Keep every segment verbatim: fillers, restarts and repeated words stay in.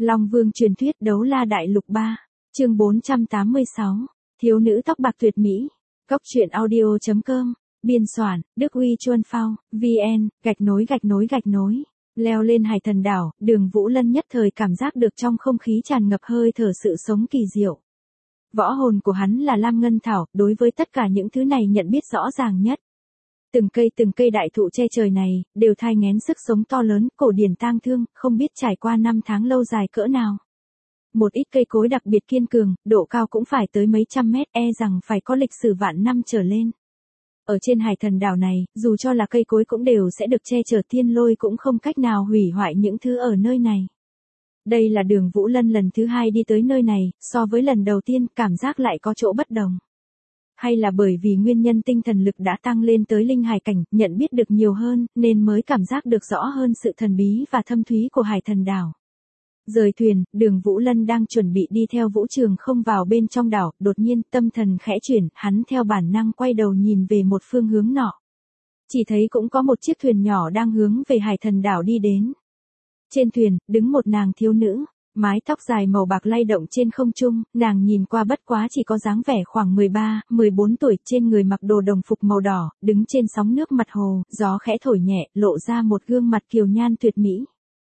Long Vương truyền thuyết đấu la đại lục ba, chương bốn trăm tám mươi sáu, thiếu nữ tóc bạc tuyệt mỹ. Cốc truyện audio chấm com, biên soạn, Đức Uy Chuân Phao, vn, gạch nối gạch nối gạch nối. Leo lên hải thần đảo, Đường Vũ Lân nhất thời cảm giác được trong không khí tràn ngập hơi thở sự sống kỳ diệu. Võ hồn của hắn là Lam Ngân Thảo, đối với tất cả những thứ này nhận biết rõ ràng nhất. Từng cây từng cây đại thụ che trời này, đều thai nghén sức sống to lớn, cổ điển tang thương, không biết trải qua năm tháng lâu dài cỡ nào. Một ít cây cối đặc biệt kiên cường, độ cao cũng phải tới mấy trăm mét, e rằng phải có lịch sử vạn năm trở lên. Ở trên hải thần đảo này, dù cho là cây cối cũng đều sẽ được che chở, thiên lôi cũng không cách nào hủy hoại những thứ ở nơi này. Đây là Đường Vũ Lân lần thứ hai đi tới nơi này, so với lần đầu tiên cảm giác lại có chỗ bất đồng. Hay là bởi vì nguyên nhân tinh thần lực đã tăng lên tới linh hải cảnh, nhận biết được nhiều hơn, nên mới cảm giác được rõ hơn sự thần bí và thâm thúy của hải thần đảo. Rời thuyền, Đường Vũ Lân đang chuẩn bị đi theo Vũ Trường Không vào bên trong đảo, đột nhiên tâm thần khẽ chuyển, hắn theo bản năng quay đầu nhìn về một phương hướng nọ. Chỉ thấy cũng có một chiếc thuyền nhỏ đang hướng về hải thần đảo đi đến. Trên thuyền, đứng một nàng thiếu nữ, mái tóc dài màu bạc lay động trên không trung, nàng nhìn qua bất quá chỉ có dáng vẻ khoảng mười ba, mười bốn tuổi, trên người mặc đồ đồng phục màu đỏ, đứng trên sóng nước mặt hồ, gió khẽ thổi nhẹ, lộ ra một gương mặt kiều nhan tuyệt mỹ.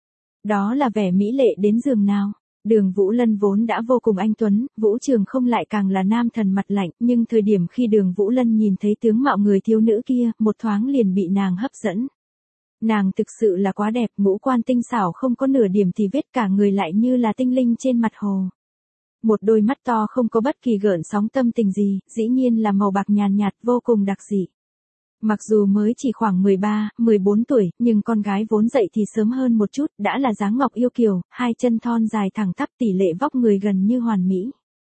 Đó là vẻ mỹ lệ đến giường nào. Đường Vũ Lân vốn đã vô cùng anh tuấn, Vũ Trường Không lại càng là nam thần mặt lạnh, nhưng thời điểm khi Đường Vũ Lân nhìn thấy tướng mạo người thiếu nữ kia, một thoáng liền bị nàng hấp dẫn. Nàng thực sự là quá đẹp, ngũ quan tinh xảo không có nửa điểm thì vết, cả người lại như là tinh linh trên mặt hồ. Một đôi mắt to không có bất kỳ gợn sóng tâm tình gì, dĩ nhiên là màu bạc nhàn nhạt, vô cùng đặc dị. Mặc dù mới chỉ khoảng mười ba, mười bốn tuổi, nhưng con gái vốn dậy thì sớm hơn một chút, đã là dáng ngọc yêu kiều, hai chân thon dài thẳng tắp, tỷ lệ vóc người gần như hoàn mỹ.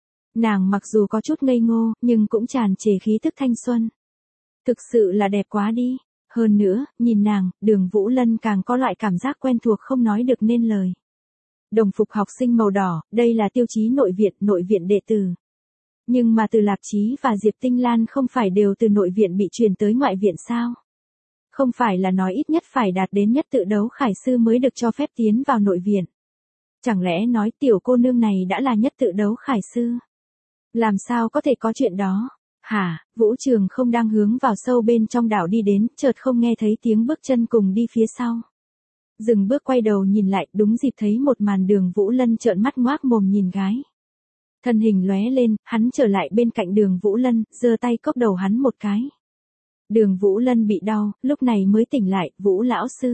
Nàng mặc dù có chút ngây ngô, nhưng cũng tràn trề khí thức thanh xuân. Thực sự là đẹp quá đi. Hơn nữa, nhìn nàng, Đường Vũ Lân càng có loại cảm giác quen thuộc không nói được nên lời. Đồng phục học sinh màu đỏ, đây là tiêu chí nội viện, nội viện đệ tử. Nhưng mà Từ Lạc Chí và Diệp Tinh Lan không phải đều từ nội viện bị truyền tới ngoại viện sao? Không phải là nói ít nhất phải đạt đến nhất tự đấu khải sư mới được cho phép tiến vào nội viện. Chẳng lẽ nói tiểu cô nương này đã là nhất tự đấu khải sư? Làm sao có thể có chuyện đó? Hả, Vũ Trường Không đang hướng vào sâu bên trong đảo đi đến, chợt không nghe thấy tiếng bước chân cùng đi phía sau. Dừng bước quay đầu nhìn lại, đúng dịp thấy một màn Đường Vũ Lân trợn mắt ngoác mồm nhìn gái. Thân hình lóe lên, hắn trở lại bên cạnh Đường Vũ Lân, giơ tay cốc đầu hắn một cái. Đường Vũ Lân bị đau, lúc này mới tỉnh lại, Vũ lão sư.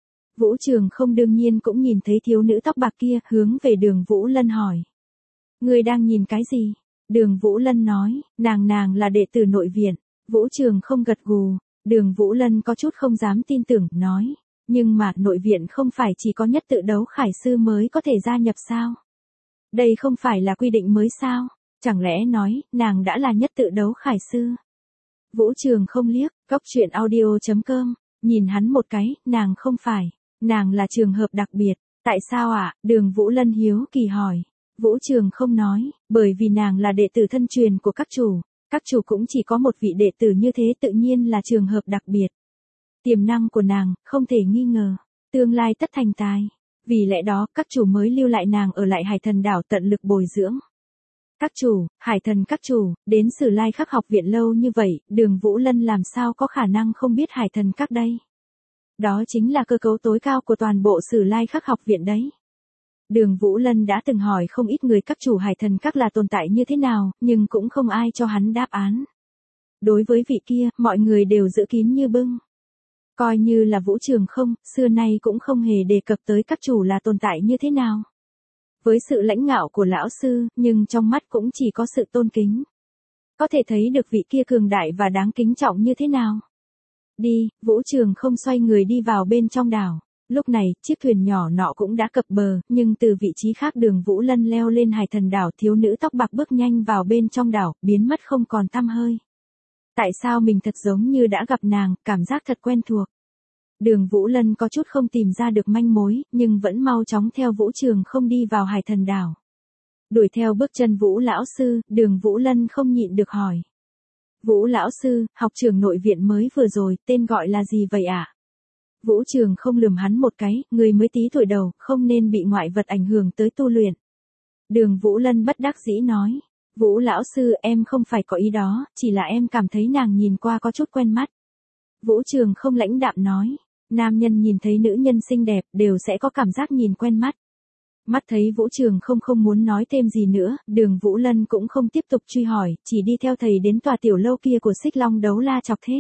Vũ Trường Không đương nhiên cũng nhìn thấy thiếu nữ tóc bạc kia, hướng về Đường Vũ Lân hỏi. Người đang nhìn cái gì? Đường Vũ Lân nói, nàng nàng là đệ tử nội viện. Vũ Trường Không gật gù. Đường Vũ Lân có chút không dám tin tưởng, nói. Nhưng mà, nội viện không phải chỉ có nhất tự đấu khải sư mới có thể gia nhập sao? Đây không phải là quy định mới sao? Chẳng lẽ nói, nàng đã là nhất tự đấu khải sư? Vũ Trường Không liếc, cốc truyện audio chấm com, nhìn hắn một cái, nàng không phải. Nàng là trường hợp đặc biệt. Tại sao ạ? À? Đường Vũ Lân hiếu kỳ hỏi. Vũ Trường Không nói, bởi vì nàng là đệ tử thân truyền của các chủ, các chủ cũng chỉ có một vị đệ tử như thế, tự nhiên là trường hợp đặc biệt. Tiềm năng của nàng, không thể nghi ngờ, tương lai tất thành tài. Vì lẽ đó, các chủ mới lưu lại nàng ở lại hải thần đảo tận lực bồi dưỡng. Các chủ, hải thần các chủ, đến Sử Lai Khắc học viện lâu như vậy, Đường Vũ Lân làm sao có khả năng không biết hải thần các đây? Đó chính là cơ cấu tối cao của toàn bộ Sử Lai Khắc học viện đấy. Đường Vũ Lân đã từng hỏi không ít người các chủ hải thần các là tồn tại như thế nào, nhưng cũng không ai cho hắn đáp án. Đối với vị kia, mọi người đều giữ kín như bưng. Coi như là Vũ Trường Không, xưa nay cũng không hề đề cập tới các chủ là tồn tại như thế nào. Với sự lãnh ngạo của lão sư, nhưng trong mắt cũng chỉ có sự tôn kính. Có thể thấy được vị kia cường đại và đáng kính trọng như thế nào. Đi, Vũ Trường Không xoay người đi vào bên trong đảo. Lúc này, chiếc thuyền nhỏ nọ cũng đã cập bờ, nhưng từ vị trí khác Đường Vũ Lân leo lên hải thần đảo, thiếu nữ tóc bạc bước nhanh vào bên trong đảo, biến mất không còn tăm hơi. Tại sao mình thật giống như đã gặp nàng, cảm giác thật quen thuộc. Đường Vũ Lân có chút không tìm ra được manh mối, nhưng vẫn mau chóng theo Vũ Trường Không đi vào hải thần đảo. Đuổi theo bước chân Vũ lão sư, Đường Vũ Lân không nhịn được hỏi. Vũ lão sư, học trưởng nội viện mới vừa rồi, tên gọi là gì vậy ạ? À? Vũ Trường không lườm hắn một cái, người mới tí tuổi đầu, không nên bị ngoại vật ảnh hưởng tới tu luyện. Đường Vũ Lân bất đắc dĩ nói. Vũ lão sư, em không phải có ý đó, chỉ là em cảm thấy nàng nhìn qua có chút quen mắt. Vũ Trường không lãnh đạm nói. Nam nhân nhìn thấy nữ nhân xinh đẹp, đều sẽ có cảm giác nhìn quen mắt. Mắt thấy Vũ Trường không không muốn nói thêm gì nữa, đường Vũ Lân cũng không tiếp tục truy hỏi, chỉ đi theo thầy đến tòa tiểu lâu kia của Xích Long Đấu La Chọc Thế.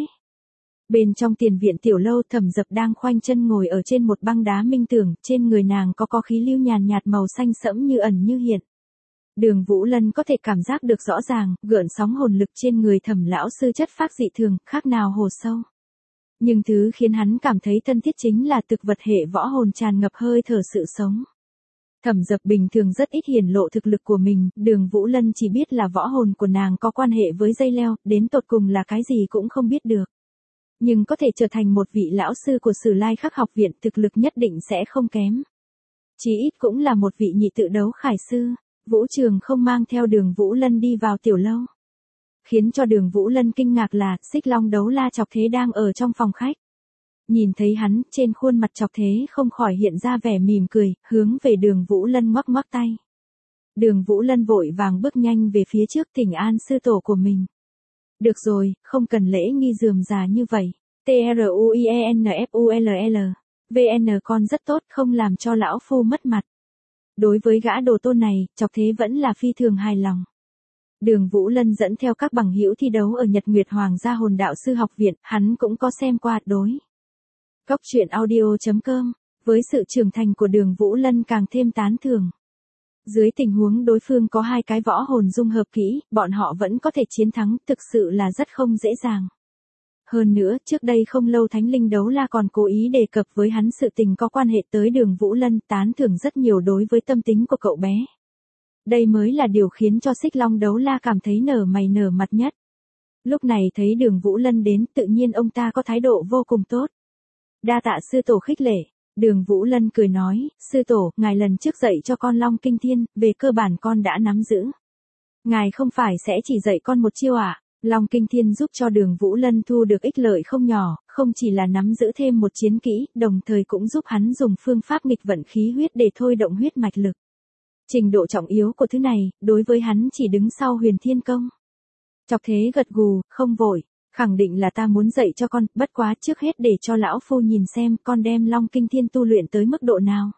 Bên trong tiền viện tiểu lâu, Thẩm Dập đang khoanh chân ngồi ở trên một băng đá minh tưởng, trên người nàng có có khí lưu nhàn nhạt màu xanh sẫm như ẩn như hiện. Đường Vũ Lân có thể cảm giác được rõ ràng, gợn sóng hồn lực trên người Thẩm lão sư chất phác dị thường, khác nào hồ sâu. Nhưng thứ khiến hắn cảm thấy thân thiết chính là thực vật hệ võ hồn tràn ngập hơi thở sự sống. Thẩm Dập bình thường rất ít hiển lộ thực lực của mình, đường Vũ Lân chỉ biết là võ hồn của nàng có quan hệ với dây leo, đến tột cùng là cái gì cũng không biết được. Nhưng có thể trở thành một vị lão sư của Sử Lai Khắc học viện, thực lực nhất định sẽ không kém. Chí ít cũng là một vị nhị tự đấu khải sư. Vũ Trường không mang theo đường Vũ Lân đi vào tiểu lâu. Khiến cho đường Vũ Lân kinh ngạc là, Xích Long Đấu La Chọc Thế đang ở trong phòng khách. Nhìn thấy hắn, trên khuôn mặt Chọc Thế không khỏi hiện ra vẻ mỉm cười, hướng về đường Vũ Lân ngoắc ngoắc tay. Đường Vũ Lân vội vàng bước nhanh về phía trước thỉnh an sư tổ của mình. Được rồi, không cần lễ nghi rườm rà như vậy. T R U I E N F U L L. V N con rất tốt, không làm cho lão phu mất mặt. Đối với gã đồ tôn này, Chọc Thế vẫn là phi thường hài lòng. Đường Vũ Lân dẫn theo các bằng hữu thi đấu ở Nhật Nguyệt Hoàng gia Hồn Đạo sư học viện, hắn cũng có xem qua đối. Cốc truyện audio chấm com, với sự trưởng thành của đường Vũ Lân càng thêm tán thưởng. Dưới tình huống đối phương có hai cái võ hồn dung hợp kỹ, bọn họ vẫn có thể chiến thắng, thực sự là rất không dễ dàng. Hơn nữa, trước đây không lâu Thánh Linh Đấu La còn cố ý đề cập với hắn sự tình có quan hệ tới đường Vũ Lân, tán thưởng rất nhiều đối với tâm tính của cậu bé. Đây mới là điều khiến cho Xích Long Đấu La cảm thấy nở mày nở mặt nhất. Lúc này thấy đường Vũ Lân đến, tự nhiên ông ta có thái độ vô cùng tốt. Đa tạ sư tổ khích lệ. Đường Vũ Lân cười nói, sư tổ, ngài lần trước dạy cho con Long Kinh Thiên, về cơ bản con đã nắm giữ. Ngài không phải sẽ chỉ dạy con một chiêu à? Long Kinh Thiên giúp cho đường Vũ Lân thu được ích lợi không nhỏ, không chỉ là nắm giữ thêm một chiến kỹ, đồng thời cũng giúp hắn dùng phương pháp nghịch vận khí huyết để thôi động huyết mạch lực. Trình độ trọng yếu của thứ này, đối với hắn chỉ đứng sau Huyền Thiên Công. Chọc Thế gật gù, không vội, khẳng định là ta muốn dạy cho con, bất quá trước hết để cho lão phu nhìn xem con đem Long Kinh Thiên tu luyện tới mức độ nào.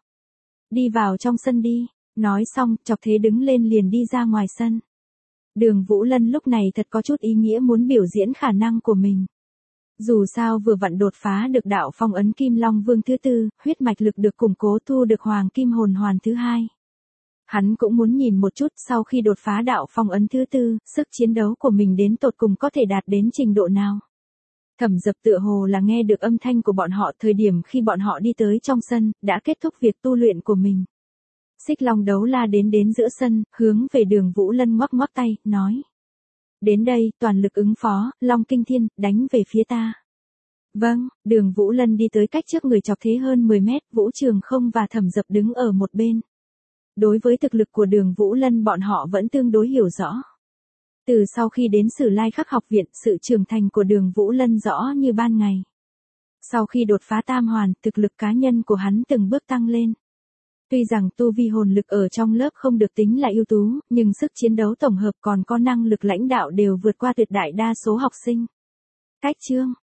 Đi vào trong sân đi, nói xong, Chọc Thế đứng lên liền đi ra ngoài sân. Đường Vũ Lân lúc này thật có chút ý nghĩa muốn biểu diễn khả năng của mình. Dù sao vừa vặn đột phá được đạo phong ấn Kim Long Vương thứ tư, huyết mạch lực được củng cố, thu được Hoàng Kim Hồn Hoàn thứ hai. Hắn cũng muốn nhìn một chút sau khi đột phá đạo phong ấn thứ tư, sức chiến đấu của mình đến tột cùng có thể đạt đến trình độ nào. Thẩm Dập tựa hồ là nghe được âm thanh của bọn họ thời điểm khi bọn họ đi tới trong sân, đã kết thúc việc tu luyện của mình. Xích Long Đấu La đến đến giữa sân, hướng về đường Vũ Lân ngoắc ngoắc tay, nói. Đến đây, toàn lực ứng phó, Long Kinh Thiên, đánh về phía ta. Vâng, đường Vũ Lân đi tới cách trước người Chọc Thế hơn mười mét, Vũ Trường không và Thẩm Dập đứng ở một bên. Đối với thực lực của đường Vũ Lân bọn họ vẫn tương đối hiểu rõ. Từ sau khi đến Sử Lai Khắc học viện, sự trưởng thành của đường Vũ Lân rõ như ban ngày. Sau khi đột phá tam hoàn, thực lực cá nhân của hắn từng bước tăng lên. Tuy rằng tu vi hồn lực ở trong lớp không được tính là ưu tú, nhưng sức chiến đấu tổng hợp còn có năng lực lãnh đạo đều vượt qua tuyệt đại đa số học sinh. Cách chương